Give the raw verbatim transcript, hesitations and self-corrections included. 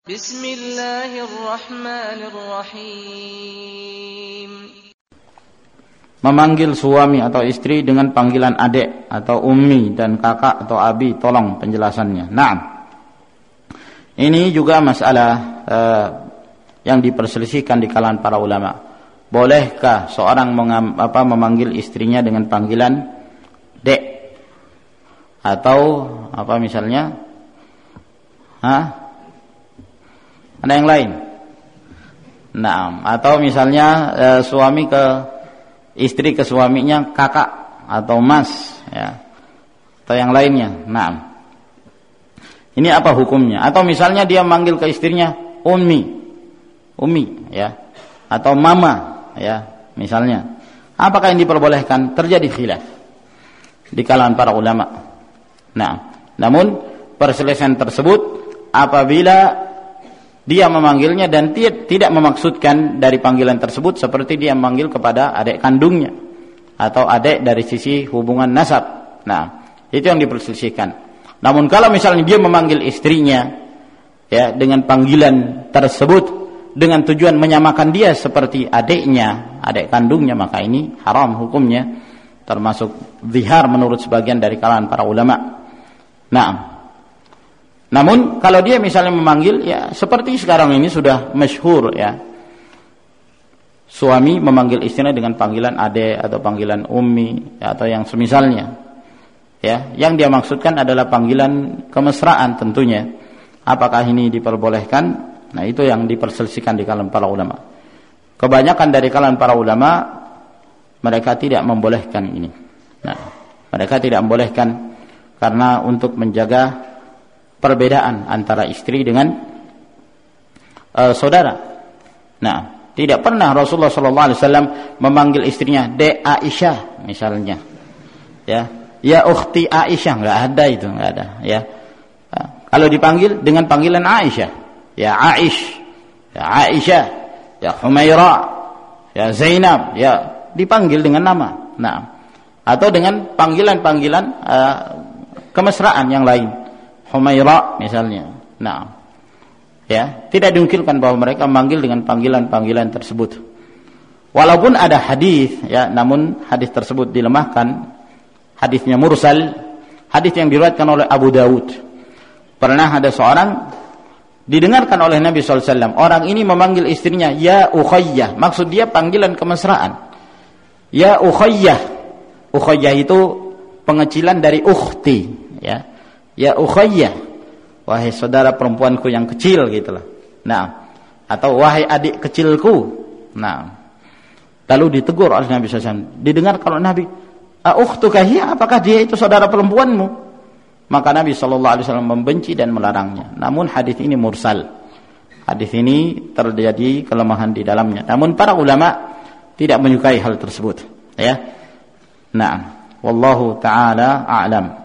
Bismillahirrahmanirrahim. Memanggil suami atau istri dengan panggilan adik atau ummi dan kakak atau abi, tolong penjelasannya. Naam. Ini juga masalah uh, yang diperselisihkan di kalangan para ulama. Bolehkah seorang mengam, apa, memanggil istrinya dengan panggilan dek atau apa misalnya? Hah? Ada yang lain? Nah, atau misalnya e, suami ke istri ke suaminya kakak atau mas, ya, atau yang lainnya. Nah, ini apa hukumnya? Atau misalnya dia manggil ke istrinya ummi, ummi, ya, atau mama, ya, misalnya. Apakah yang diperbolehkan? Terjadi khilaf di kalangan para ulama. Nah, namun perselisihan tersebut apabila dia memanggilnya dan tidak memaksudkan dari panggilan tersebut seperti dia memanggil kepada adik kandungnya atau adik dari sisi hubungan nasab. Nah, itu yang diperselisihkan. Namun kalau misalnya dia memanggil istrinya ya dengan panggilan tersebut dengan tujuan menyamakan dia seperti adiknya, adik kandungnya, maka ini haram hukumnya, termasuk zihar menurut sebagian dari kalangan para ulama. Nah, namun kalau dia misalnya memanggil ya seperti sekarang ini sudah masyhur ya. Suami memanggil istrinya dengan panggilan ade atau panggilan ummi ya, atau yang semisalnya. Ya, yang dia maksudkan adalah panggilan kemesraan tentunya. Apakah ini diperbolehkan? Nah, itu yang diperselisihkan di kalangan para ulama. Kebanyakan dari kalangan para ulama mereka tidak membolehkan ini. Nah, mereka tidak membolehkan karena untuk menjaga perbedaan antara istri dengan uh, saudara. Nah, tidak pernah Rasulullah sallallahu alaihi wasallam memanggil istrinya de Aisyah misalnya. Ya, ya ukhti Aisyah, enggak ada itu, enggak ada, ya. Nah, kalau dipanggil dengan panggilan Aisyah, ya Aish, ya Aisyah, ya Humaira, ya Zainab, ya dipanggil dengan nama. Nah, atau dengan panggilan-panggilan uh, kemesraan yang lain. Humaira misalnya. Nah, ya, tidak diungkilkan bahwa mereka memanggil dengan panggilan-panggilan tersebut. Walaupun ada hadis, ya, namun hadis tersebut dilemahkan. Hadisnya mursal, hadis yang diriwayatkan oleh Abu Dawud. Pernah ada seorang didengarkan oleh Nabi sallallahu alaihi wasallam, orang ini memanggil istrinya ya ukhayyah, maksud dia panggilan kemesraan. Ya ukhayyah. Ukhayyah itu pengecilan dari ukhti, ya. Ya ukhayyah, wahai saudara perempuanku yang kecil gitulah. Nah, atau wahai adik kecilku. Nah, lalu ditegur oleh Nabi sallallahu alaihi wasallam. Didengar kalau Nabi, "A ukhtuka hiya?" Apakah dia itu saudara perempuanmu? Maka Nabi sallallahu alaihi wasallam membenci dan melarangnya. Namun hadis ini mursal. Hadis ini terjadi kelemahan di dalamnya. Namun para ulama tidak menyukai hal tersebut, ya. Nah, wallahu taala a'lam.